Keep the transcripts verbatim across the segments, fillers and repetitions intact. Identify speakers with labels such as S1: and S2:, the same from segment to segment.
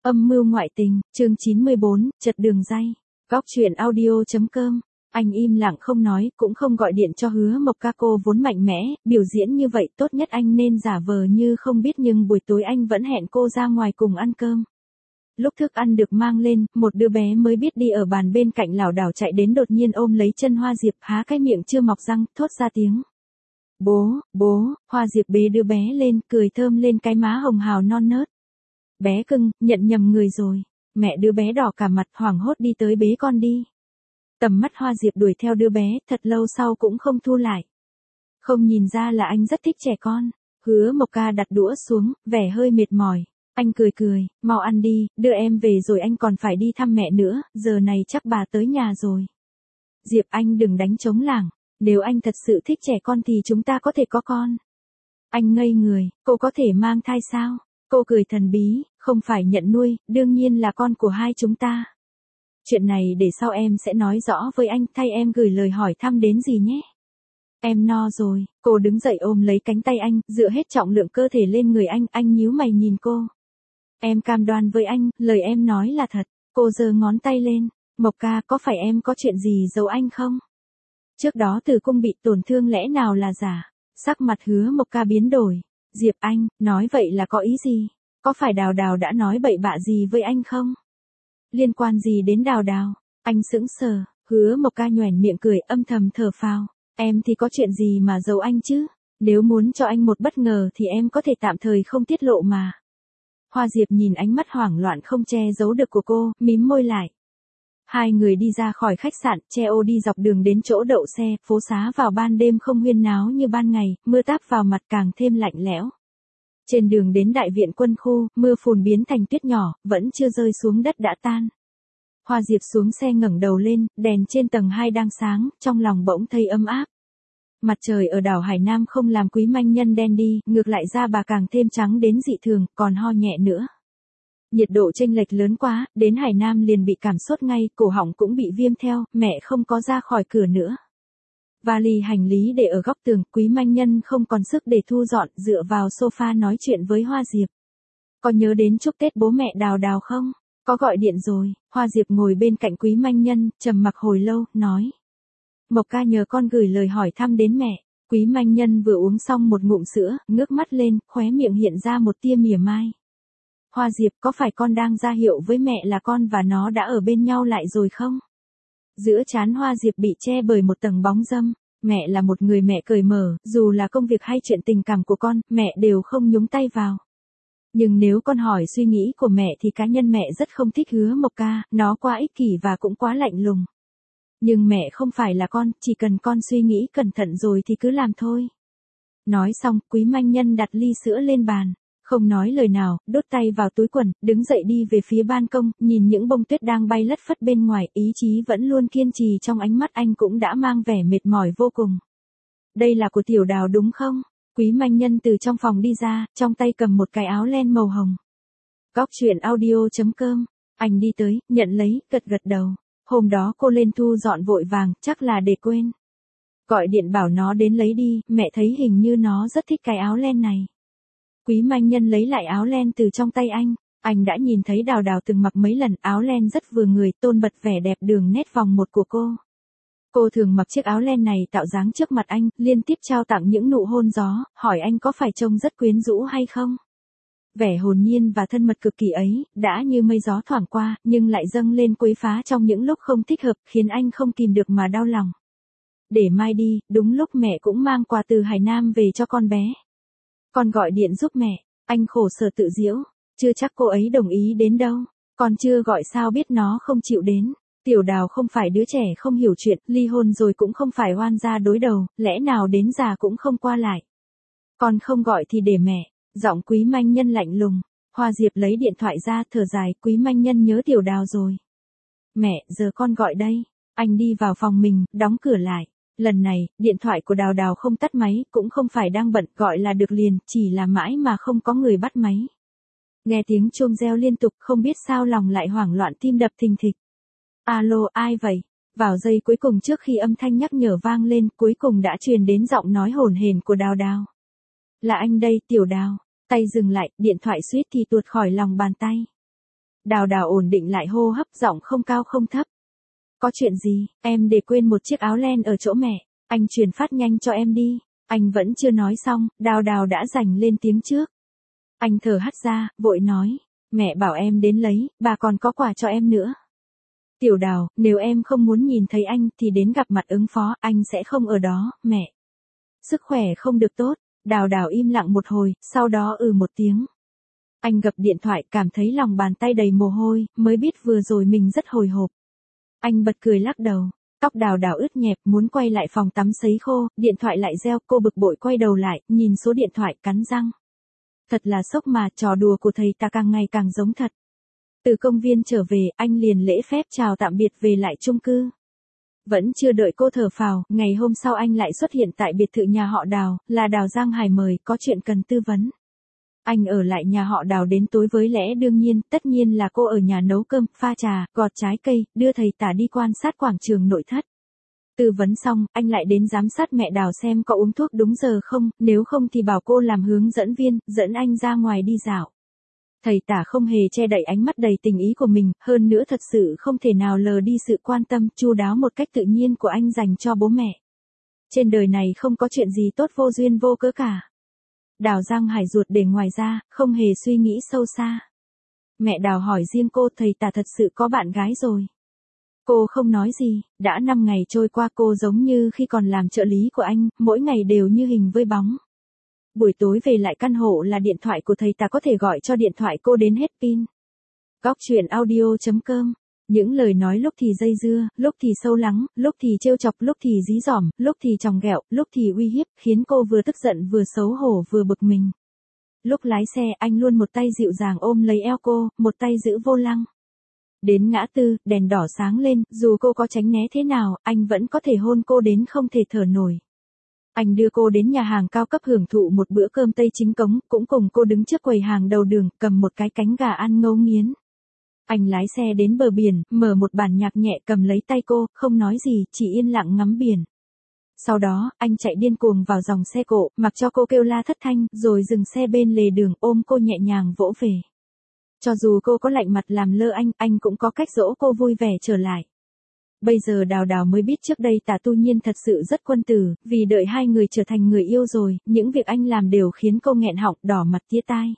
S1: Âm mưu ngoại tình, chương chín mươi bốn, chật đường ray. Góc truyện audio.com. Anh im lặng không nói, cũng không gọi điện cho Hứa Mộc Ca. Cô vốn mạnh mẽ, biểu diễn như vậy tốt nhất anh nên giả vờ như không biết, nhưng buổi tối anh vẫn hẹn cô ra ngoài cùng ăn cơm. Lúc thức ăn được mang lên, một đứa bé mới biết đi ở bàn bên cạnh lảo đảo chạy đến, đột nhiên ôm lấy chân Hoa Diệp, há cái miệng chưa mọc răng, thốt ra tiếng. Bố, bố. Hoa Diệp bế đứa bé lên, cười thơm lên cái má hồng hào non nớt. Bé cưng, nhận nhầm người rồi. Mẹ đứa bé đỏ cả mặt, hoảng hốt đi tới bế con đi. Tầm mắt Hoa Diệp đuổi theo đứa bé, thật lâu sau cũng không thu lại. Không nhìn ra là anh rất thích trẻ con. Hứa Mộc Ca đặt đũa xuống, vẻ hơi mệt mỏi. Anh cười cười, mau ăn đi, đưa em về rồi anh còn phải đi thăm mẹ nữa, giờ này chắc bà tới nhà rồi. Diệp, anh đừng đánh trống lảng, nếu anh thật sự thích trẻ con thì chúng ta có thể có con. Anh ngây người, cô có thể mang thai sao? Cô cười thần bí, không phải nhận nuôi, đương nhiên là con của hai chúng ta. Chuyện này để sau em sẽ nói rõ với anh, thay em gửi lời hỏi thăm đến gì nhé. Em no rồi. Cô đứng dậy ôm lấy cánh tay anh, dựa hết trọng lượng cơ thể lên người anh, anh nhíu mày nhìn cô. Em cam đoan với anh, lời em nói là thật. Cô giơ ngón tay lên. Mộc Ca, có phải em có chuyện gì giấu anh không? Trước đó tử cung bị tổn thương lẽ nào là giả? Sắc mặt Hứa Mộc Ca biến đổi. Diệp, anh, nói vậy là có ý gì? Có phải Đào Đào đã nói bậy bạ gì với anh không? Liên quan gì đến Đào Đào? Anh sững sờ. Hứa Mộc Ca nhoẻn miệng cười, âm thầm thở phào. Em thì có chuyện gì mà giấu anh chứ? Nếu muốn cho anh một bất ngờ thì em có thể tạm thời không tiết lộ mà. Hoa Diệp nhìn ánh mắt hoảng loạn không che giấu được của cô, mím môi lại. Hai người đi ra khỏi khách sạn, che ô đi dọc đường đến chỗ đậu xe. Phố xá vào ban đêm không huyên náo như ban ngày, mưa táp vào mặt càng thêm lạnh lẽo. Trên đường đến đại viện quân khu, mưa phùn biến thành tuyết nhỏ, vẫn chưa rơi xuống đất đã tan. Hoa Diệp xuống xe ngẩng đầu lên, đèn trên tầng hai đang sáng, trong lòng bỗng thấy ấm áp. Mặt trời ở đảo Hải Nam không làm Quý Manh Nhân đen đi, ngược lại da bà càng thêm trắng đến dị thường, còn ho nhẹ nữa. Nhiệt độ chênh lệch lớn quá, đến Hải Nam liền bị cảm sốt ngay, cổ họng cũng bị viêm theo, mẹ không có ra khỏi cửa nữa. Vali hành lý để ở góc tường, Quý Manh Nhân không còn sức để thu dọn, dựa vào sofa nói chuyện với Hoa Diệp. Có nhớ đến chúc Tết bố mẹ Đào Đào không? Có gọi điện rồi. Hoa Diệp ngồi bên cạnh Quý Manh Nhân, trầm mặc hồi lâu, nói. Mộc Ca nhờ con gửi lời hỏi thăm đến mẹ. Quý Manh Nhân vừa uống xong một ngụm sữa, ngước mắt lên, khóe miệng hiện ra một tia mỉa mai. Hoa Diệp, có phải con đang ra hiệu với mẹ là con và nó đã ở bên nhau lại rồi không? Giữa trán Hoa Diệp bị che bởi một tầng bóng râm. Mẹ là một người mẹ cởi mở, dù là công việc hay chuyện tình cảm của con, mẹ đều không nhúng tay vào. Nhưng nếu con hỏi suy nghĩ của mẹ thì cá nhân mẹ rất không thích Hứa Mộc Ca, nó quá ích kỷ và cũng quá lạnh lùng. Nhưng mẹ không phải là con, chỉ cần con suy nghĩ cẩn thận rồi thì cứ làm thôi. Nói xong, Quý Manh Nhân đặt ly sữa lên bàn. Không nói lời nào, đút tay vào túi quần, đứng dậy đi về phía ban công, nhìn những bông tuyết đang bay lất phất bên ngoài, ý chí vẫn luôn kiên trì trong ánh mắt anh cũng đã mang vẻ mệt mỏi vô cùng. Đây là của Tiểu Đào đúng không? Quý Manh Nhân từ trong phòng đi ra, trong tay cầm một cái áo len màu hồng. Góc truyện audio.com. Anh đi tới, nhận lấy, gật gật đầu. Hôm đó cô lên thu dọn vội vàng, chắc là để quên. Gọi điện bảo nó đến lấy đi, mẹ thấy hình như nó rất thích cái áo len này. Quý Manh Nhân lấy lại áo len từ trong tay anh. Anh đã nhìn thấy Đào Đào từng mặc mấy lần, áo len rất vừa người, tôn bật vẻ đẹp đường nét vòng một của cô. Cô thường mặc chiếc áo len này tạo dáng trước mặt anh, liên tiếp trao tặng những nụ hôn gió, hỏi anh có phải trông rất quyến rũ hay không. Vẻ hồn nhiên và thân mật cực kỳ ấy, đã như mây gió thoảng qua, nhưng lại dâng lên quấy phá trong những lúc không thích hợp, khiến anh không kìm được mà đau lòng. Để mai đi, đúng lúc mẹ cũng mang quà từ Hải Nam về cho con bé. Con gọi điện giúp mẹ. Anh khổ sở tự giễu. Chưa chắc cô ấy đồng ý đến đâu. Còn chưa gọi sao biết nó không chịu đến. Tiểu Đào không phải đứa trẻ không hiểu chuyện, ly hôn rồi cũng không phải oan gia đối đầu, lẽ nào đến già cũng không qua lại. Con không gọi thì để mẹ. Giọng Quý Manh Nhân lạnh lùng. Hoa Diệp lấy điện thoại ra, thở dài, Quý Manh Nhân nhớ Tiểu Đào rồi. Mẹ, giờ con gọi đây. Anh đi vào phòng mình, đóng cửa lại. Lần này, điện thoại của Đào Đào không tắt máy, cũng không phải đang bận, gọi là được liền, chỉ là mãi mà không có người bắt máy. Nghe tiếng chuông reo liên tục, không biết sao lòng lại hoảng loạn, tim đập thình thịch. Alo, ai vậy? Vào giây cuối cùng trước khi âm thanh nhắc nhở vang lên, cuối cùng đã truyền đến giọng nói hổn hển của Đào Đào. Là anh đây, Tiểu Đào. Tay dừng lại, điện thoại suýt thì tuột khỏi lòng bàn tay. Đào Đào ổn định lại hô hấp, giọng không cao không thấp. Có chuyện gì, em để quên một chiếc áo len ở chỗ mẹ, anh truyền phát nhanh cho em đi. Anh vẫn chưa nói xong, Đào Đào đã giành lên tiếng trước. Anh thở hắt ra, vội nói, mẹ bảo em đến lấy, bà còn có quà cho em nữa. Tiểu Đào, nếu em không muốn nhìn thấy anh thì đến gặp mặt ứng phó, anh sẽ không ở đó, mẹ. Sức khỏe không được tốt. Đào Đào im lặng một hồi, sau đó ừ một tiếng. Anh gập điện thoại, cảm thấy lòng bàn tay đầy mồ hôi, mới biết vừa rồi mình rất hồi hộp. Anh bật cười lắc đầu, tóc Đào Đào ướt nhẹp, muốn quay lại phòng tắm sấy khô, điện thoại lại reo, cô bực bội quay đầu lại, nhìn số điện thoại, cắn răng. Thật là sốc mà, trò đùa của thầy ta càng ngày càng giống thật. Từ công viên trở về, anh liền lễ phép chào tạm biệt về lại chung cư. Vẫn chưa đợi cô thở phào, ngày hôm sau anh lại xuất hiện tại biệt thự nhà họ Đào, là Đào Giang Hải mời, có chuyện cần tư vấn. Anh ở lại nhà họ Đào đến tối với lẽ đương nhiên, tất nhiên là cô ở nhà nấu cơm, pha trà, gọt trái cây, đưa thầy tả đi quan sát quảng trường nội thất. Tư vấn xong, anh lại đến giám sát mẹ Đào xem có uống thuốc đúng giờ không, nếu không thì bảo cô làm hướng dẫn viên, dẫn anh ra ngoài đi dạo. Thầy tả không hề che đậy ánh mắt đầy tình ý của mình, hơn nữa thật sự không thể nào lờ đi sự quan tâm, chu đáo một cách tự nhiên của anh dành cho bố mẹ. Trên đời này không có chuyện gì tốt vô duyên vô cớ cả. Đào Giang Hải ruột để ngoài ra, không hề suy nghĩ sâu xa. Mẹ Đào hỏi riêng cô, thầy tả thật sự có bạn gái rồi. Cô không nói gì, đã năm ngày trôi qua cô giống như khi còn làm trợ lý của anh, mỗi ngày đều như hình với bóng. Buổi tối về lại căn hộ là điện thoại của thầy ta có thể gọi cho điện thoại cô đến hết pin. Góc truyện audio chấm com. Những lời nói lúc thì dây dưa, lúc thì sâu lắng, lúc thì trêu chọc, lúc thì dí dỏm, lúc thì tròng ghẹo, lúc thì uy hiếp, khiến cô vừa tức giận vừa xấu hổ vừa bực mình. Lúc lái xe, anh luôn một tay dịu dàng ôm lấy eo cô, một tay giữ vô lăng. Đến ngã tư, đèn đỏ sáng lên, dù cô có tránh né thế nào, anh vẫn có thể hôn cô đến không thể thở nổi. Anh đưa cô đến nhà hàng cao cấp hưởng thụ một bữa cơm Tây chính cống, cũng cùng cô đứng trước quầy hàng đầu đường, cầm một cái cánh gà ăn ngấu nghiến. Anh lái xe đến bờ biển, mở một bản nhạc nhẹ, cầm lấy tay cô, không nói gì, chỉ yên lặng ngắm biển. Sau đó, anh chạy điên cuồng vào dòng xe cộ, mặc cho cô kêu la thất thanh, rồi dừng xe bên lề đường, ôm cô nhẹ nhàng vỗ về. Cho dù cô có lạnh mặt làm lơ anh, anh cũng có cách dỗ cô vui vẻ trở lại. Bây giờ Đào Đào mới biết trước đây Tả Tu Nhiên thật sự rất quân tử, vì đợi hai người trở thành người yêu rồi, những việc anh làm đều khiến cô nghẹn họng, đỏ mặt tía tai.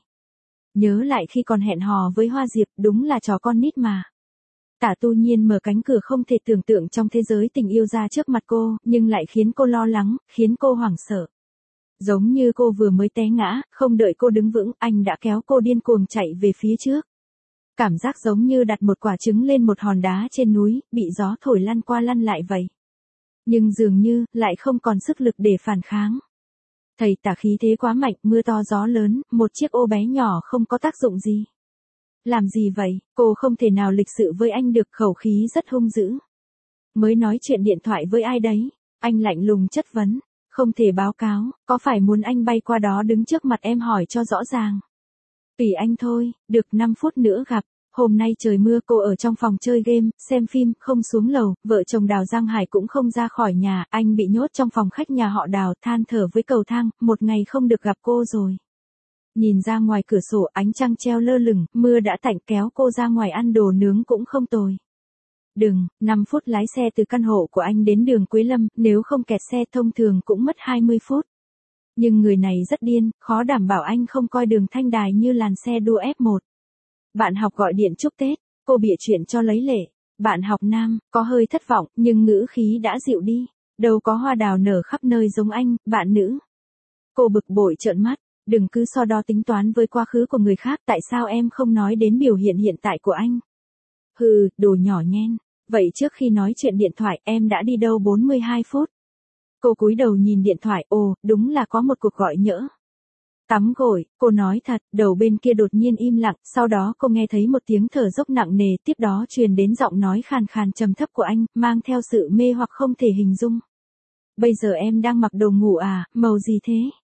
S1: Nhớ lại khi còn hẹn hò với Hoa Diệp, đúng là trò con nít mà. Tả Tu Nhiên mở cánh cửa không thể tưởng tượng trong thế giới tình yêu ra trước mặt cô, nhưng lại khiến cô lo lắng, khiến cô hoảng sợ. Giống như cô vừa mới té ngã, không đợi cô đứng vững, anh đã kéo cô điên cuồng chạy về phía trước. Cảm giác giống như đặt một quả trứng lên một hòn đá trên núi, bị gió thổi lăn qua lăn lại vậy. Nhưng dường như, lại không còn sức lực để phản kháng. Thầy Tả khí thế quá mạnh, mưa to gió lớn, một chiếc ô bé nhỏ không có tác dụng gì. Làm gì vậy, cô không thể nào lịch sự với anh được, khẩu khí rất hung dữ. Mới nói chuyện điện thoại với ai đấy, anh lạnh lùng chất vấn, không thể báo cáo, có phải muốn anh bay qua đó đứng trước mặt em hỏi cho rõ ràng. Tùy anh thôi, được năm phút nữa gặp. Hôm nay trời mưa, cô ở trong phòng chơi game, xem phim, không xuống lầu, vợ chồng Đào Giang Hải cũng không ra khỏi nhà, anh bị nhốt trong phòng khách nhà họ Đào, than thở với cầu thang, một ngày không được gặp cô rồi. Nhìn ra ngoài cửa sổ, ánh trăng treo lơ lửng, mưa đã tạnh, kéo cô ra ngoài ăn đồ nướng cũng không tồi. Đừng, năm phút lái xe từ căn hộ của anh đến đường Quế Lâm, nếu không kẹt xe thông thường cũng mất hai mươi phút. Nhưng người này rất điên, khó đảm bảo anh không coi đường Thanh Đài như làn xe đua ép một. Bạn học gọi điện chúc Tết, cô bịa chuyện cho lấy lệ. Bạn học nam, có hơi thất vọng, nhưng ngữ khí đã dịu đi. Đâu có hoa đào nở khắp nơi giống anh, bạn nữ. Cô bực bội trợn mắt, đừng cứ so đo tính toán với quá khứ của người khác, tại sao em không nói đến biểu hiện hiện tại của anh? Hừ, đồ nhỏ nhen. Vậy trước khi nói chuyện điện thoại, em đã đi đâu bốn mươi hai phút? Cô cúi đầu nhìn điện thoại, ồ, đúng là có một cuộc gọi nhỡ. Tắm gội, cô nói thật, đầu bên kia đột nhiên im lặng, sau đó cô nghe thấy một tiếng thở dốc nặng nề, tiếp đó truyền đến giọng nói khàn khàn trầm thấp của anh, mang theo sự mê hoặc không thể hình dung. Bây giờ em đang mặc đồ ngủ à, màu gì thế?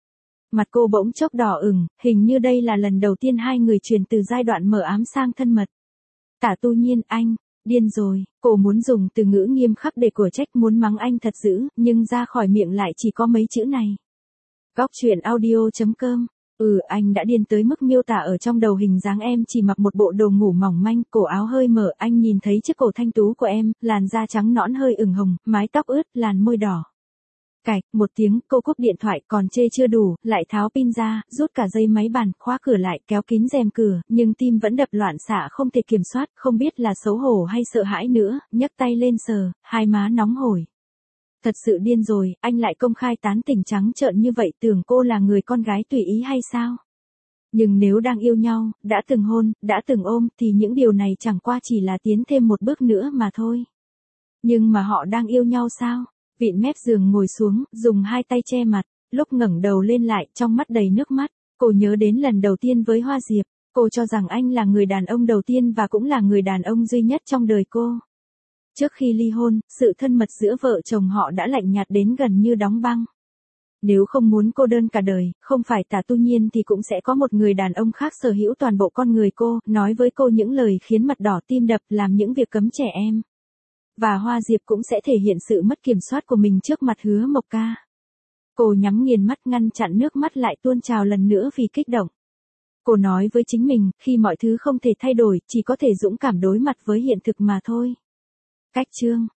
S1: Mặt cô bỗng chốc đỏ ửng, hình như đây là lần đầu tiên hai người chuyển từ giai đoạn mờ ám sang thân mật. Tả Tu Nhiên, anh, điên rồi, cô muốn dùng từ ngữ nghiêm khắc để của trách, muốn mắng anh thật dữ, nhưng ra khỏi miệng lại chỉ có mấy chữ này. Góc truyện audio chấm com Ừ, anh đã điên tới mức miêu tả ở trong đầu hình dáng em chỉ mặc một bộ đồ ngủ mỏng manh, cổ áo hơi mở, anh nhìn thấy chiếc cổ thanh tú của em, làn da trắng nõn hơi ửng hồng, mái tóc ướt, làn môi đỏ. Cạch, một tiếng, cô cúp điện thoại, còn chê chưa đủ, lại tháo pin ra, rút cả dây máy bàn, khóa cửa lại, kéo kín rèm cửa, nhưng tim vẫn đập loạn xạ không thể kiểm soát, không biết là xấu hổ hay sợ hãi nữa, nhấc tay lên sờ, hai má nóng hổi. Thật sự điên rồi, anh lại công khai tán tỉnh trắng trợn như vậy, tưởng cô là người con gái tùy ý hay sao? Nhưng nếu đang yêu nhau, đã từng hôn, đã từng ôm, thì những điều này chẳng qua chỉ là tiến thêm một bước nữa mà thôi. Nhưng mà họ đang yêu nhau sao? Vịn mép giường ngồi xuống, dùng hai tay che mặt, lúc ngẩng đầu lên lại, trong mắt đầy nước mắt, cô nhớ đến lần đầu tiên với Hoa Diệp, cô cho rằng anh là người đàn ông đầu tiên và cũng là người đàn ông duy nhất trong đời cô. Trước khi ly hôn, sự thân mật giữa vợ chồng họ đã lạnh nhạt đến gần như đóng băng. Nếu không muốn cô đơn cả đời, không phải Tả Tu Nhiên thì cũng sẽ có một người đàn ông khác sở hữu toàn bộ con người cô, nói với cô những lời khiến mặt đỏ tim đập, làm những việc cấm trẻ em. Và Hoa Diệp cũng sẽ thể hiện sự mất kiểm soát của mình trước mặt Hứa Mộc Ca. Cô nhắm nghiền mắt ngăn chặn nước mắt lại tuôn trào lần nữa vì kích động. Cô nói với chính mình, khi mọi thứ không thể thay đổi, chỉ có thể dũng cảm đối mặt với hiện thực mà thôi. Cách chương